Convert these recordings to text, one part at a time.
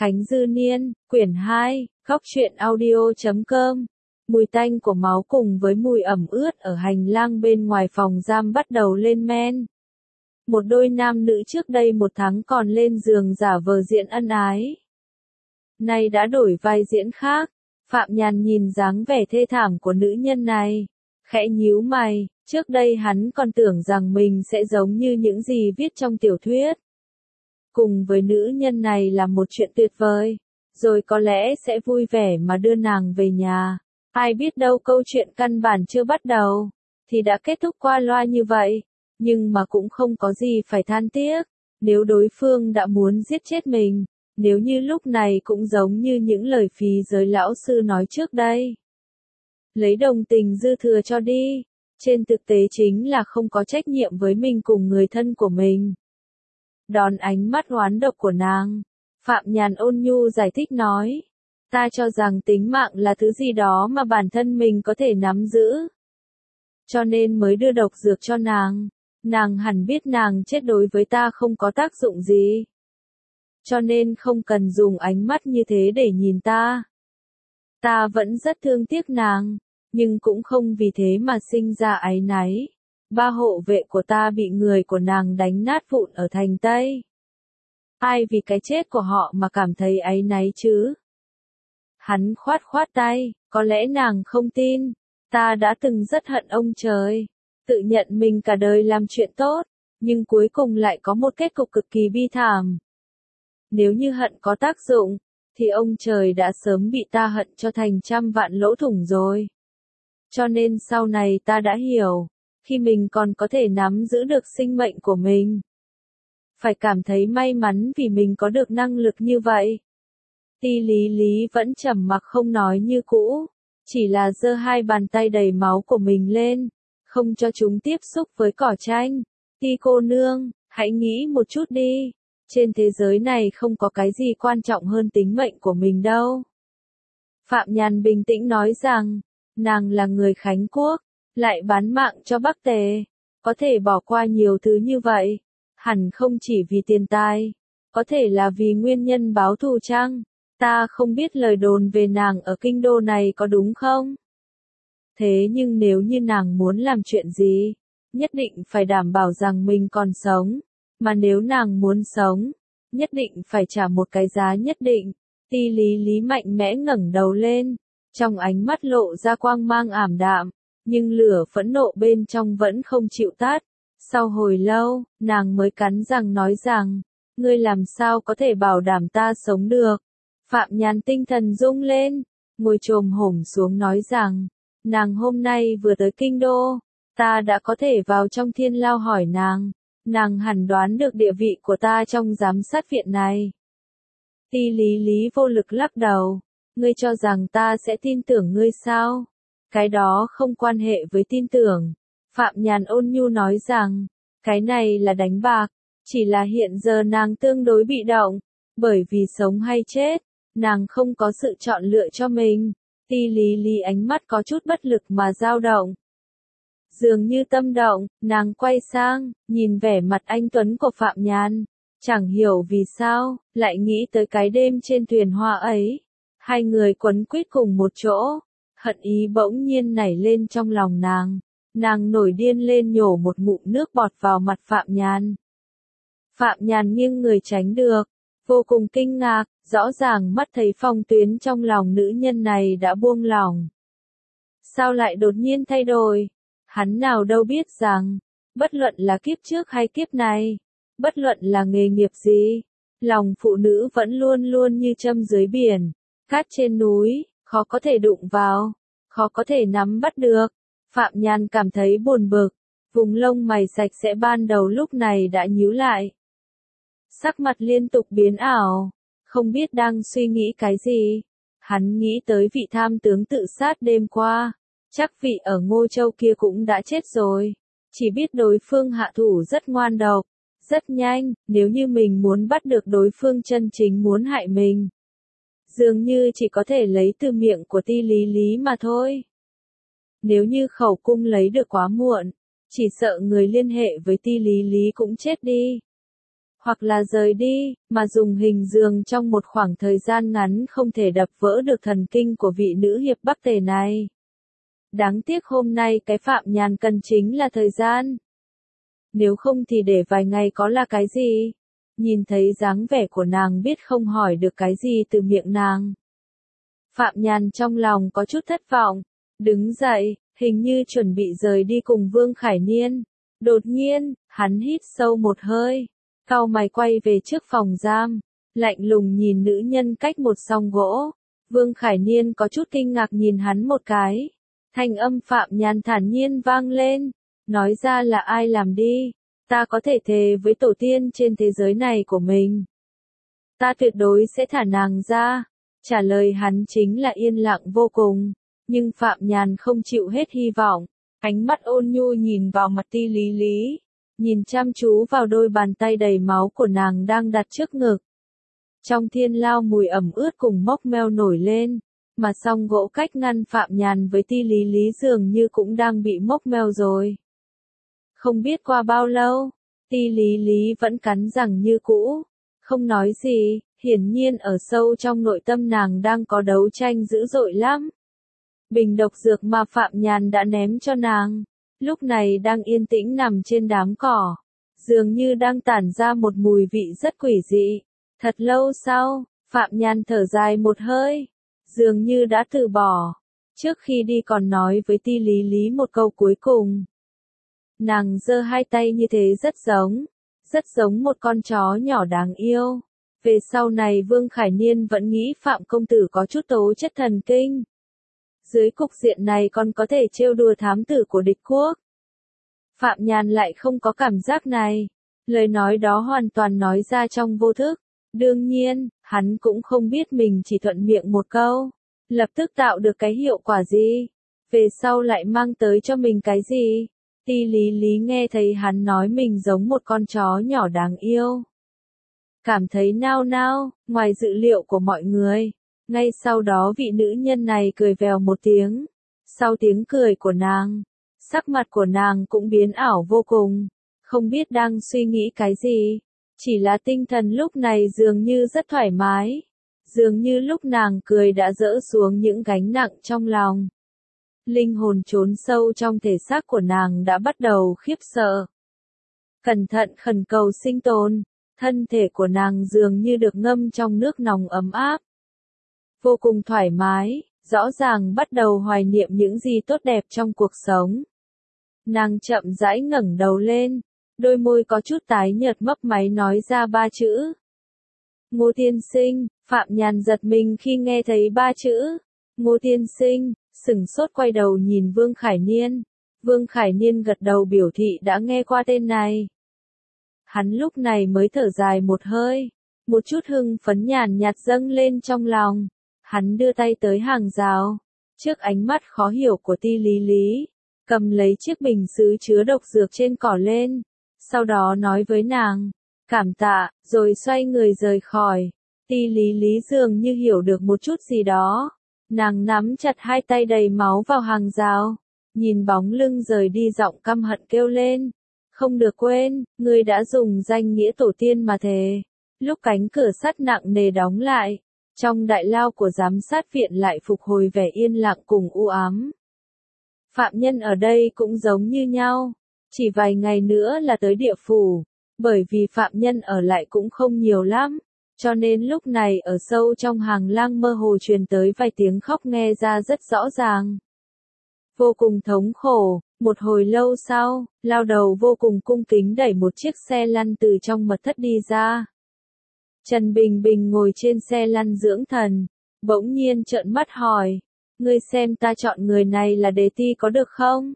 Khánh Dư Niên, quyển 2, góc truyện audio.com. Mùi tanh của máu cùng với mùi ẩm ướt ở hành lang bên ngoài phòng giam bắt đầu lên men. Một đôi nam nữ trước đây 1 tháng còn lên giường giả vờ diễn ân ái, nay đã đổi vai diễn khác. Phạm Nhàn nhìn dáng vẻ thê thảm của nữ nhân này, khẽ nhíu mày. Trước đây hắn còn tưởng rằng mình sẽ giống như những gì viết trong tiểu thuyết. Cùng với nữ nhân này là một chuyện tuyệt vời, rồi có lẽ sẽ vui vẻ mà đưa nàng về nhà. Ai biết đâu câu chuyện căn bản chưa bắt đầu, thì đã kết thúc qua loa như vậy. Nhưng mà cũng không có gì phải than tiếc, nếu đối phương đã muốn giết chết mình, nếu như lúc này cũng giống như những lời phí giới lão sư nói trước đây. Lấy đồng tình dư thừa cho đi, trên thực tế chính là không có trách nhiệm với mình cùng người thân của mình. Đón ánh mắt oán độc của nàng, Phạm Nhàn ôn nhu giải thích nói, ta cho rằng tính mạng là thứ gì đó mà bản thân mình có thể nắm giữ, cho nên mới đưa độc dược cho nàng. Nàng hẳn biết nàng chết đối với ta không có tác dụng gì, cho nên không cần dùng ánh mắt như thế để nhìn ta. Ta vẫn rất thương tiếc nàng, nhưng cũng không vì thế mà sinh ra áy náy. 3 hộ vệ của ta bị người của nàng đánh nát vụn ở thành Tây. Ai vì cái chết của họ mà cảm thấy áy náy chứ? Hắn khoát khoát tay, có lẽ nàng không tin. Ta đã từng rất hận ông trời, tự nhận mình cả đời làm chuyện tốt, nhưng cuối cùng lại có một kết cục cực kỳ bi thảm. Nếu như hận có tác dụng, thì ông trời đã sớm bị ta hận cho thành trăm vạn lỗ thủng rồi. Cho nên sau này ta đã hiểu, khi mình còn có thể nắm giữ được sinh mệnh của mình, phải cảm thấy may mắn vì mình có được năng lực như vậy. Ti Lý Lý vẫn trầm mặc không nói như cũ, chỉ là giơ 2 bàn tay đầy máu của mình lên, không cho chúng tiếp xúc với cỏ tranh. Ti cô nương, hãy nghĩ một chút đi, trên thế giới này không có cái gì quan trọng hơn tính mệnh của mình đâu. Phạm Nhàn bình tĩnh nói rằng, nàng là người Khánh Quốc, lại bán mạng cho Bắc Tề, có thể bỏ qua nhiều thứ như vậy, hẳn không chỉ vì tiền tài, có thể là vì nguyên nhân báo thù chăng? Ta không biết lời đồn về nàng ở kinh đô này có đúng không? Thế nhưng nếu như nàng muốn làm chuyện gì, nhất định phải đảm bảo rằng mình còn sống, mà nếu nàng muốn sống, nhất định phải trả một cái giá nhất định. Ti Lý Lý mạnh mẽ ngẩng đầu lên, trong ánh mắt lộ ra quang mang ảm đạm, nhưng lửa phẫn nộ bên trong vẫn không chịu tắt. Sau hồi lâu, nàng mới cắn răng nói rằng, ngươi làm sao có thể bảo đảm ta sống được? Phạm Nhàn tinh thần rung lên, ngồi chồm hổm xuống nói rằng, nàng hôm nay vừa tới kinh đô, ta đã có thể vào trong thiên lao hỏi nàng hẳn đoán được địa vị của ta trong giám sát viện này. Ti Lý Lý vô lực lắc đầu, ngươi cho rằng ta sẽ tin tưởng ngươi sao? Cái đó không quan hệ với tin tưởng. Phạm Nhàn ôn nhu nói rằng, cái này là đánh bạc, chỉ là hiện giờ nàng tương đối bị động, bởi vì sống hay chết, nàng không có sự chọn lựa cho mình. Ti Lý Lý ánh mắt có chút bất lực mà dao động. Dường như tâm động, nàng quay sang, nhìn vẻ mặt anh tuấn của Phạm Nhàn, chẳng hiểu vì sao, lại nghĩ tới cái đêm trên thuyền hoa ấy. 2 người quấn quýt cùng một chỗ, hận ý bỗng nhiên nảy lên trong lòng nàng nổi điên lên nhổ một ngụm nước bọt vào mặt Phạm Nhàn. Phạm Nhàn nghiêng người tránh được, vô cùng kinh ngạc, rõ ràng mắt thấy phong tuyến trong lòng nữ nhân này đã buông lỏng. Sao lại đột nhiên thay đổi? Hắn nào đâu biết rằng, bất luận là kiếp trước hay kiếp này, bất luận là nghề nghiệp gì, lòng phụ nữ vẫn luôn luôn như châm dưới biển, cát trên núi, khó có thể đụng vào, khó có thể nắm bắt được. Phạm Nhàn cảm thấy buồn bực, vùng lông mày sạch sẽ ban đầu lúc này đã nhíu lại. Sắc mặt liên tục biến ảo, không biết đang suy nghĩ cái gì. Hắn nghĩ tới vị tham tướng tự sát đêm qua, chắc vị ở Ngô Châu kia cũng đã chết rồi. Chỉ biết đối phương hạ thủ rất ngoan độc, rất nhanh, nếu như mình muốn bắt được đối phương chân chính muốn hại mình, dường như chỉ có thể lấy từ miệng của Ti Lý Lý mà thôi. Nếu như khẩu cung lấy được quá muộn, chỉ sợ người liên hệ với Ti Lý Lý cũng chết đi. hoặc là rời đi, mà dùng hình giường trong một khoảng thời gian ngắn không thể đập vỡ được thần kinh của vị nữ hiệp Bắc Tề này. Đáng tiếc hôm nay cái Phạm Nhàn cần chính là thời gian. Nếu không thì để vài ngày có là cái gì? Nhìn thấy dáng vẻ của nàng biết không hỏi được cái gì từ miệng nàng. Phạm Nhàn trong lòng có chút thất vọng, đứng dậy, hình như chuẩn bị rời đi cùng Vương Khải Niên. Đột nhiên, hắn hít sâu một hơi, cau mày quay về trước phòng giam, lạnh lùng nhìn nữ nhân cách một song gỗ. Vương Khải Niên có chút kinh ngạc nhìn hắn một cái. Thanh âm Phạm Nhàn thản nhiên vang lên, nói ra là ai làm đi, ta có thể thề với tổ tiên trên thế giới này của mình. Ta tuyệt đối sẽ thả nàng ra. Trả lời hắn chính là yên lặng vô cùng, nhưng Phạm Nhàn không chịu hết hy vọng, ánh mắt ôn nhu nhìn vào mặt Ti Lý Lý, nhìn chăm chú vào đôi bàn tay đầy máu của nàng đang đặt trước ngực. Trong thiên lao mùi ẩm ướt cùng mốc meo nổi lên, mà song gỗ cách ngăn Phạm Nhàn với Ti Lý Lý dường như cũng đang bị mốc meo rồi. Không biết qua bao lâu, Ti Lý Lý vẫn cắn răng như cũ, không nói gì, hiển nhiên ở sâu trong nội tâm nàng đang có đấu tranh dữ dội lắm. Bình độc dược mà Phạm Nhàn đã ném cho nàng, lúc này đang yên tĩnh nằm trên đám cỏ, dường như đang tản ra một mùi vị rất quỷ dị. Thật lâu sau, Phạm Nhàn thở dài một hơi, dường như đã từ bỏ. Trước khi đi còn nói với Ti Lý Lý một câu cuối cùng. Nàng giơ hai tay như thế rất giống một con chó nhỏ đáng yêu. Về sau này Vương Khải Niên vẫn nghĩ Phạm công tử có chút tố chất thần kinh. Dưới cục diện này còn có thể trêu đùa thám tử của địch quốc. Phạm Nhàn lại không có cảm giác này. Lời nói đó hoàn toàn nói ra trong vô thức. Đương nhiên, hắn cũng không biết mình chỉ thuận miệng một câu, lập tức tạo được cái hiệu quả gì. Về sau lại mang tới cho mình cái gì. Ti Lý Lý nghe thấy hắn nói mình giống một con chó nhỏ đáng yêu. Cảm thấy nao nao, ngoài dự liệu của mọi người. Ngay sau đó vị nữ nhân này cười vèo một tiếng. Sau tiếng cười của nàng, sắc mặt của nàng cũng biến ảo vô cùng. Không biết đang suy nghĩ cái gì. Chỉ là tinh thần lúc này dường như rất thoải mái. Dường như lúc nàng cười đã dỡ xuống những gánh nặng trong lòng. Linh hồn trốn sâu trong thể xác của nàng đã bắt đầu khiếp sợ. Cẩn thận khẩn cầu sinh tồn. Thân thể của nàng dường như được ngâm trong nước nóng ấm áp. Vô cùng thoải mái, rõ ràng bắt đầu hoài niệm những gì tốt đẹp trong cuộc sống. Nàng chậm rãi ngẩng đầu lên, đôi môi có chút tái nhợt mấp máy nói ra ba chữ. Ngô tiên sinh. Phạm Nhàn giật mình khi nghe thấy ba chữ. Ngô tiên sinh, sửng sốt quay đầu nhìn Vương Khải Niên. Vương Khải Niên gật đầu biểu thị đã nghe qua tên này. Hắn lúc này mới thở dài một hơi, một chút hưng phấn nhàn nhạt dâng lên trong lòng. Hắn đưa tay tới hàng rào, trước ánh mắt khó hiểu của Ti Lý Lý, cầm lấy chiếc bình sứ chứa độc dược trên cỏ lên, sau đó nói với nàng, cảm tạ, rồi xoay người rời khỏi. Ti Lý Lý dường như hiểu được một chút gì đó, nàng nắm chặt hai tay đầy máu vào hàng rào, nhìn bóng lưng rời đi giọng căm hận kêu lên. Không được quên, ngươi đã dùng danh nghĩa tổ tiên mà thề. Lúc cánh cửa sắt nặng nề đóng lại, trong đại lao của giám sát viện lại phục hồi vẻ yên lặng cùng u ám. Phạm nhân ở đây cũng giống như nhau, chỉ vài ngày nữa là tới địa phủ, bởi vì phạm nhân ở lại cũng không nhiều lắm, cho nên lúc này ở sâu trong hàng lang mơ hồ truyền tới vài tiếng khóc nghe ra rất rõ ràng. Vô cùng thống khổ. Một hồi lâu sau, lao đầu vô cùng cung kính đẩy một chiếc xe lăn từ trong mật thất đi ra. Trần Bình Bình ngồi trên xe lăn dưỡng thần, bỗng nhiên trợn mắt hỏi, ngươi xem ta chọn người này là Đế Ti có được không?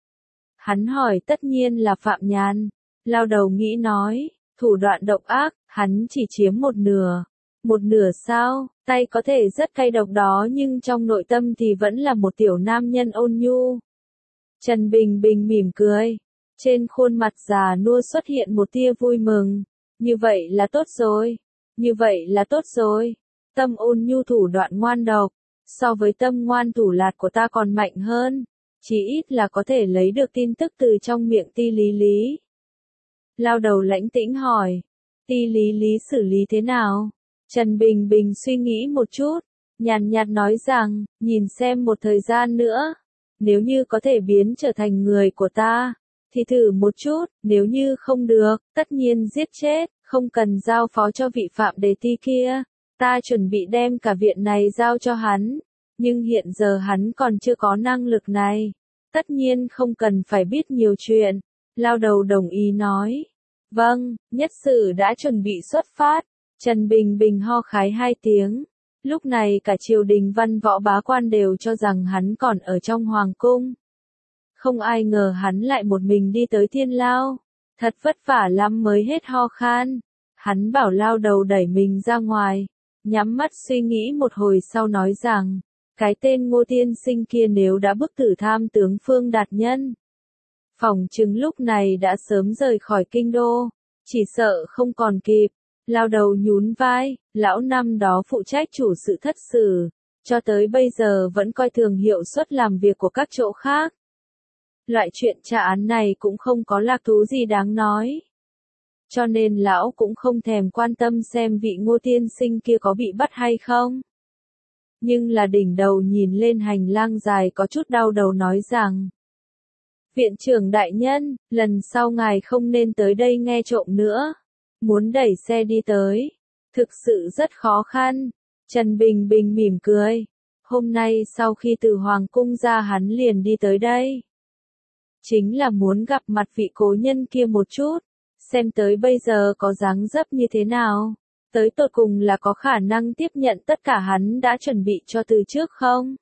Hắn hỏi tất nhiên là Phạm Nhàn. Lao đầu nghĩ nói, thủ đoạn độc ác, hắn chỉ chiếm một nửa. Một nửa sao, tay có thể rất cay độc đó nhưng trong nội tâm thì vẫn là một tiểu nam nhân ôn nhu. Trần Bình Bình mỉm cười, trên khuôn mặt già nua xuất hiện một tia vui mừng, như vậy là tốt rồi, như vậy là tốt rồi, tâm ôn nhu thủ đoạn ngoan độc, so với tâm ngoan thủ lạt của ta còn mạnh hơn, chỉ ít là có thể lấy được tin tức từ trong miệng Ti Lý Lý. Lao đầu lãnh tĩnh hỏi, Ti Lý Lý xử lý thế nào? Trần Bình Bình suy nghĩ một chút, nhàn nhạt nói rằng, nhìn xem một thời gian nữa, nếu như có thể biến trở thành người của ta, thì thử một chút, nếu như không được, tất nhiên giết chết, không cần giao phó cho vị Phạm Đề Ti kia, ta chuẩn bị đem cả viện này giao cho hắn, nhưng hiện giờ hắn còn chưa có năng lực này, tất nhiên không cần phải biết nhiều chuyện. Lao Đầu đồng ý nói, vâng, nhất sử đã chuẩn bị xuất phát. Trần Bình Bình ho khái 2 tiếng. Lúc này cả triều đình văn võ bá quan đều cho rằng hắn còn ở trong hoàng cung. Không ai ngờ hắn lại một mình đi tới Thiên Lao. Thật vất vả lắm mới hết ho khan. Hắn bảo Lao Đầu đẩy mình ra ngoài. Nhắm mắt suy nghĩ một hồi sau nói rằng, cái tên Ngô Tiên Sinh kia nếu đã bức tử tham tướng Phương Đạt Nhân, phỏng chừng lúc này đã sớm rời khỏi kinh đô. Chỉ sợ không còn kịp. Lao Đầu nhún vai, lão năm đó phụ trách chủ sự thất sử, cho tới bây giờ vẫn coi thường hiệu suất làm việc của các chỗ khác. Loại chuyện tra án này cũng không có lạc thú gì đáng nói. Cho nên lão cũng không thèm quan tâm xem vị Ngô Tiên Sinh kia có bị bắt hay không. Nhưng là đỉnh đầu nhìn lên hành lang dài có chút đau đầu nói rằng, viện trưởng đại nhân, lần sau ngài không nên tới đây nghe trộm nữa. Muốn đẩy xe đi tới, thực sự rất khó khăn. Trần Bình Bình mỉm cười. Hôm nay sau khi từ Hoàng cung ra hắn liền đi tới đây. Chính là muốn gặp mặt vị cố nhân kia một chút, xem tới bây giờ có dáng dấp như thế nào, tới tột cùng là có khả năng tiếp nhận tất cả hắn đã chuẩn bị cho từ trước không?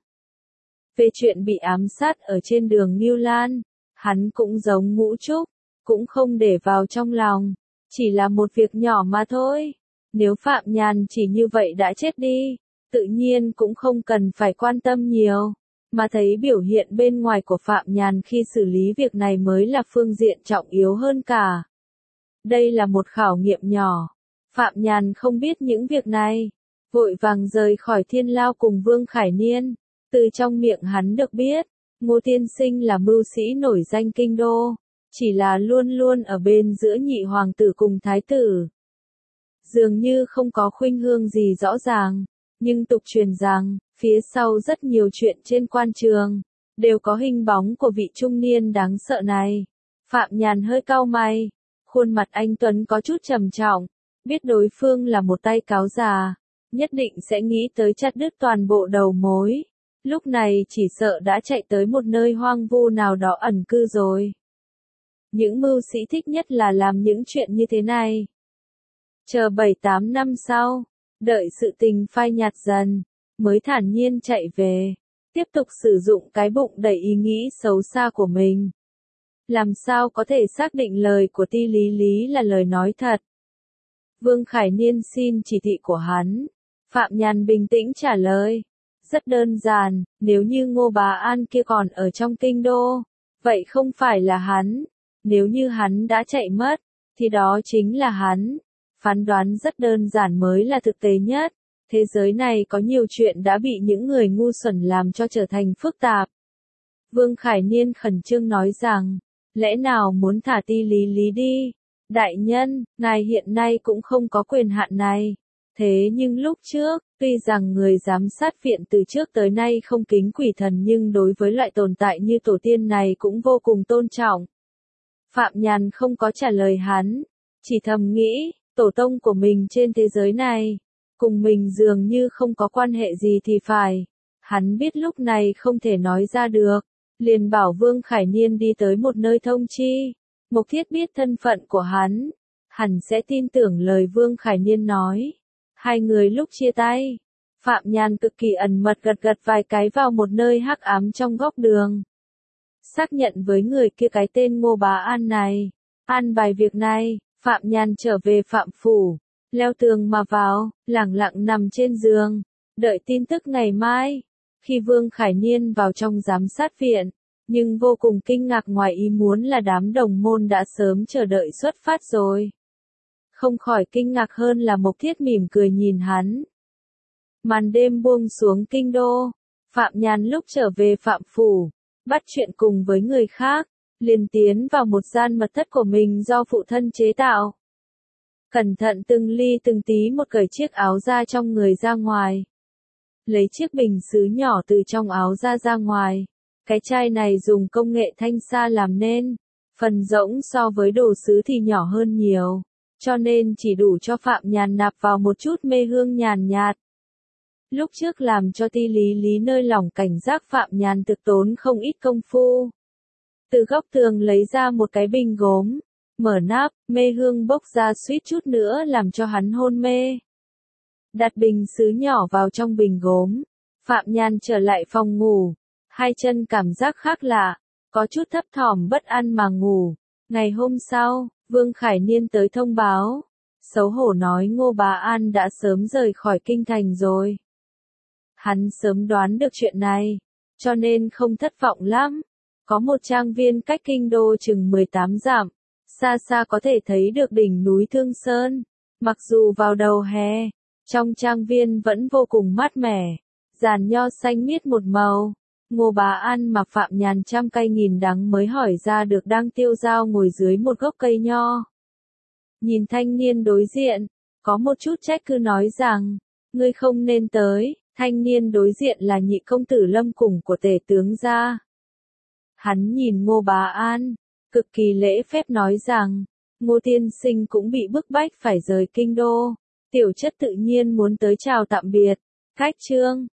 Về chuyện bị ám sát ở trên đường Ngưu Lan, hắn cũng giống Ngũ Trúc, cũng không để vào trong lòng. Chỉ là một việc nhỏ mà thôi. Nếu Phạm Nhàn chỉ như vậy đã chết đi, tự nhiên cũng không cần phải quan tâm nhiều. Mà thấy biểu hiện bên ngoài của Phạm Nhàn khi xử lý việc này mới là phương diện trọng yếu hơn cả. Đây là một khảo nghiệm nhỏ. Phạm Nhàn không biết những việc này. Vội vàng rời khỏi Thiên Lao cùng Vương Khải Niên. Từ trong miệng hắn được biết, Ngô Tiên Sinh là mưu sĩ nổi danh kinh đô. Chỉ là luôn luôn ở bên giữa nhị hoàng tử cùng thái tử. Dường như không có khuynh hướng gì rõ ràng, nhưng tục truyền rằng, phía sau rất nhiều chuyện trên quan trường, đều có hình bóng của vị trung niên đáng sợ này. Phạm Nhàn hơi cau mày, khuôn mặt anh Tuấn có chút trầm trọng, biết đối phương là một tay cáo già, nhất định sẽ nghĩ tới chặt đứt toàn bộ đầu mối. Lúc này chỉ sợ đã chạy tới một nơi hoang vu nào đó ẩn cư rồi. Những mưu sĩ thích nhất là làm những chuyện như thế này. Chờ 7-8 năm sau, đợi sự tình phai nhạt dần, mới thản nhiên chạy về, tiếp tục sử dụng cái bụng đầy ý nghĩ xấu xa của mình. Làm sao có thể xác định lời của Ti Lý Lý là lời nói thật? Vương Khải Niên xin chỉ thị của hắn. Phạm Nhàn bình tĩnh trả lời. Rất đơn giản, nếu như Ngô Bá An kia còn ở trong kinh đô, vậy không phải là hắn. Nếu như hắn đã chạy mất, thì đó chính là hắn. Phán đoán rất đơn giản mới là thực tế nhất. Thế giới này có nhiều chuyện đã bị những người ngu xuẩn làm cho trở thành phức tạp. Vương Khải Niên khẩn trương nói rằng, lẽ nào muốn thả Ti Lý Lý đi? Đại nhân, ngài hiện nay cũng không có quyền hạn này. Thế nhưng lúc trước, tuy rằng người giám sát viện từ trước tới nay không kính quỷ thần nhưng đối với loại tồn tại như tổ tiên này cũng vô cùng tôn trọng. Phạm Nhàn không có trả lời hắn, chỉ thầm nghĩ, tổ tông của mình trên thế giới này, cùng mình dường như không có quan hệ gì thì phải. Hắn biết lúc này không thể nói ra được, liền bảo Vương Khải Niên đi tới một nơi thông chi. Mục Thiết biết thân phận của hắn, hẳn sẽ tin tưởng lời Vương Khải Niên nói. Hai người lúc chia tay, Phạm Nhàn cực kỳ ẩn mật gật gật vài cái vào một nơi hắc ám trong góc đường. Xác nhận với người kia cái tên Ngô Bá An này, an bài việc này, Phạm Nhàn trở về Phạm phủ, leo tường mà vào, lẳng lặng nằm trên giường, đợi tin tức ngày mai. Khi Vương Khải Niên vào trong giám sát viện, nhưng vô cùng kinh ngạc ngoài ý muốn là đám đồng môn đã sớm chờ đợi xuất phát rồi. Không khỏi kinh ngạc hơn là Mộc Thiết mỉm cười nhìn hắn. Màn đêm buông xuống kinh đô, Phạm Nhàn lúc trở về Phạm phủ, bắt chuyện cùng với người khác, liền tiến vào một gian mật thất của mình do phụ thân chế tạo. cẩn thận từng ly từng tí một cởi chiếc áo da trong người ra ngoài. Lấy chiếc bình sứ nhỏ từ trong áo ra ngoài. Cái chai này dùng công nghệ thanh sa làm nên, phần rỗng so với đồ sứ thì nhỏ hơn nhiều, cho nên chỉ đủ cho Phạm Nhàn nạp vào một chút mê hương nhàn nhạt. Lúc trước làm cho Ti Lý Lý nơi lỏng cảnh giác Phạm Nhàn thực tốn không ít công phu. Từ góc tường lấy ra một cái bình gốm, mở nắp, mê hương bốc ra suýt chút nữa làm cho hắn hôn mê. Đặt bình sứ nhỏ vào trong bình gốm, Phạm Nhàn trở lại phòng ngủ, hai chân cảm giác khác lạ, có chút thấp thỏm bất an mà ngủ. Ngày hôm sau, Vương Khải Niên tới thông báo, xấu hổ nói Ngô Bá An đã sớm rời khỏi kinh thành rồi. Hắn sớm đoán được chuyện này, cho nên không thất vọng lắm. Có một trang viên cách kinh đô chừng 18 dặm, xa xa có thể thấy được đỉnh núi Thương Sơn. Mặc dù vào đầu hè, trong trang viên vẫn vô cùng mát mẻ, giàn nho xanh miết một màu. Ngô Bá An mặc Phạm Nhàn trăm cay nghìn đắng mới hỏi ra được đang tiêu dao ngồi dưới một gốc cây nho. Nhìn thanh niên đối diện, có một chút trách cứ nói rằng, ngươi không nên tới. Thanh niên đối diện là nhị công tử Lâm Cùng của Tể tướng gia. Hắn nhìn Ngô Bá An, cực kỳ lễ phép nói rằng, Ngô tiên sinh cũng bị bức bách phải rời kinh đô, tiểu chất tự nhiên muốn tới chào tạm biệt. Cách chương